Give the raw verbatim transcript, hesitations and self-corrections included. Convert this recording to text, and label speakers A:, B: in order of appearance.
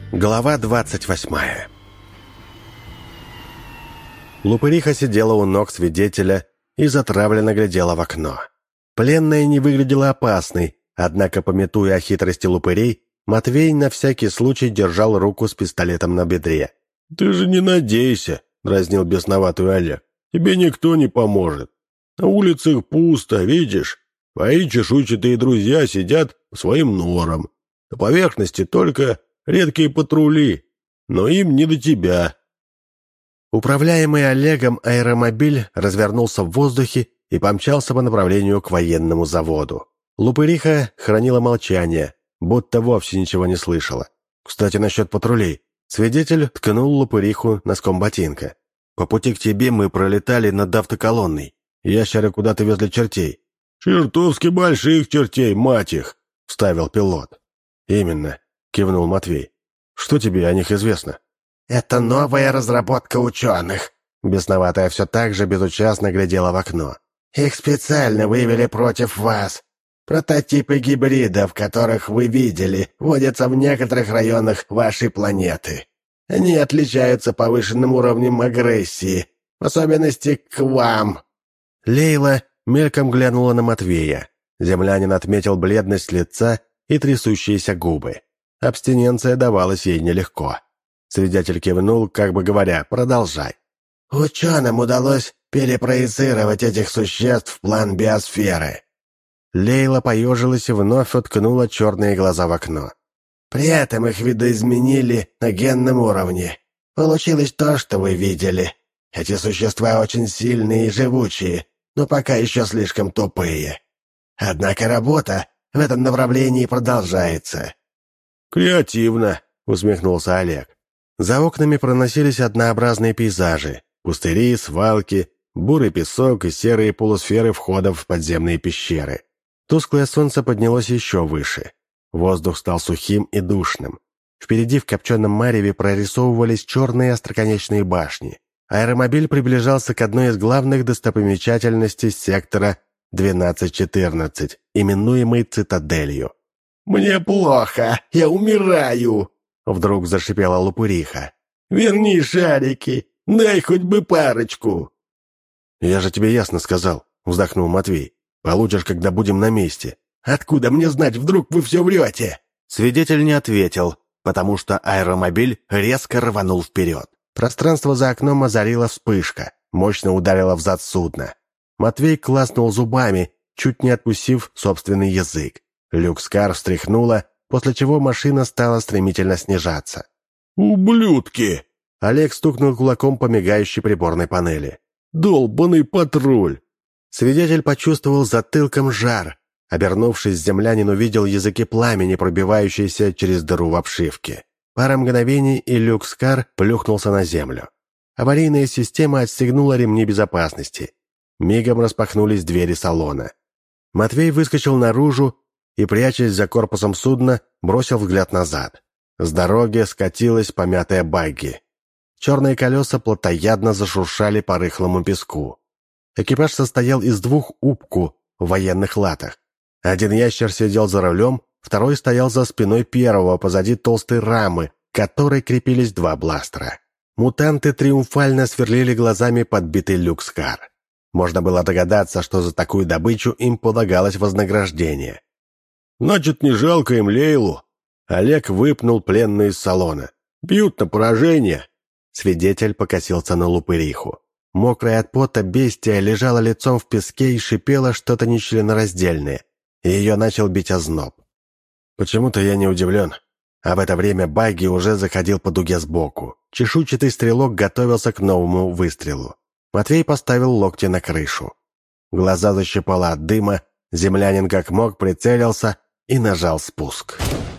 A: Глава двадцать восьмая. Лупыриха сидела у ног свидетеля и затравленно глядела в окно. Пленная не выглядела опасной, однако, памятуя о хитрости лупырей, Матвей на всякий случай держал руку с пистолетом на бедре. «Ты же не надейся», — дразнил бесноватую Олег. «Тебе никто не поможет. На улицах пусто, видишь? Твои чешуйчатые друзья сидят своим нором. На поверхности только редкие патрули, но им не до тебя». Управляемый Олегом аэромобиль развернулся в воздухе и помчался по направлению к военному заводу. Лупыриха хранила молчание, будто вовсе ничего не слышала. «Кстати, насчет патрулей». Свидетель ткнул Лупыриху носком ботинка. «По пути к тебе мы пролетали над автоколонной. Ящеры куда-то везли чертей». «Чертовски больших чертей, мать их!» — вставил пилот. «Именно», — кивнул Матвей. «Что тебе о них известно?»
B: «Это новая разработка ученых», — бесноватая все так же безучастно глядела в окно. «Их специально вывели против вас. Прототипы гибридов, которых вы видели, водятся в некоторых районах вашей планеты. Они отличаются повышенным уровнем агрессии, в особенности к вам».
A: Лейла мельком глянула на Матвея. Землянин отметил бледность лица и трясущиеся губы. Абстиненция давалась ей нелегко. Свидетель кивнул, как бы говоря, «Продолжай».
B: «Ученым удалось перепроецировать этих существ в план биосферы».
A: Лейла поежилась и вновь уткнула черные глаза в окно.
B: «При этом их видоизменили на генном уровне. Получилось то, что вы видели. Эти существа очень сильные и живучие, но пока еще слишком тупые. Однако работа в этом направлении продолжается».
A: «Креативно», — усмехнулся Олег. За окнами проносились однообразные пейзажи: пустыри, свалки, бурый песок и серые полусферы входов в подземные пещеры. Тусклое солнце поднялось еще выше. Воздух стал сухим и душным. Впереди в копченом мареве прорисовывались черные остроконечные башни. Аэромобиль приближался к одной из главных достопримечательностей сектора двенадцать четырнадцать, именуемой «Цитаделью».
B: «Мне плохо, я умираю!» — вдруг зашипела Лупыриха. «Верни шарики, дай хоть бы парочку!»
A: «Я же тебе ясно сказал», — вздохнул Матвей. «Получишь, когда будем на месте».
B: «Откуда мне знать, вдруг вы все врете?»
A: Свидетель не ответил, потому что аэромобиль резко рванул вперед. Пространство за окном озарила вспышка, мощно ударила в зад судна. Матвей класнул зубами, чуть не откусив собственный язык. Люкскар встряхнула, после чего машина стала стремительно снижаться.
B: «Ублюдки!»
A: Олег стукнул кулаком по мигающей приборной панели.
B: «Долбаный патруль!»
A: Свидетель почувствовал затылком жар. Обернувшись, землянин увидел языки пламени, пробивающиеся через дыру в обшивке. Пара мгновений, и люкскар плюхнулся на землю. Аварийная система отстегнула ремни безопасности. Мигом распахнулись двери салона. Матвей выскочил наружу и, прячась за корпусом судна, бросил взгляд назад. С дороги скатилась помятая багги. Черные колеса плотоядно зашуршали по рыхлому песку. Экипаж состоял из двух упку в военных латах. Один ящер сидел за рулем, второй стоял за спиной первого, позади толстой рамы, к которой крепились два бластера. Мутанты триумфально сверлили глазами подбитый люкскар. Можно было догадаться, что за такую добычу им полагалось вознаграждение. «Значит, не жалко им Лейлу?» Олег выпнул пленную из салона. «Бьют на поражение!» Свидетель покосился на Лупыриху. Мокрая от пота бестия лежала лицом в песке и шипела что-то нечленораздельное. Ее начал бить озноб. Почему-то я не удивлен. А в это время багги уже заходил по дуге сбоку. Чешуйчатый стрелок готовился к новому выстрелу. Матвей поставил локти на крышу. Глаза защипало от дыма, землянин как мог прицелился и нажал спуск.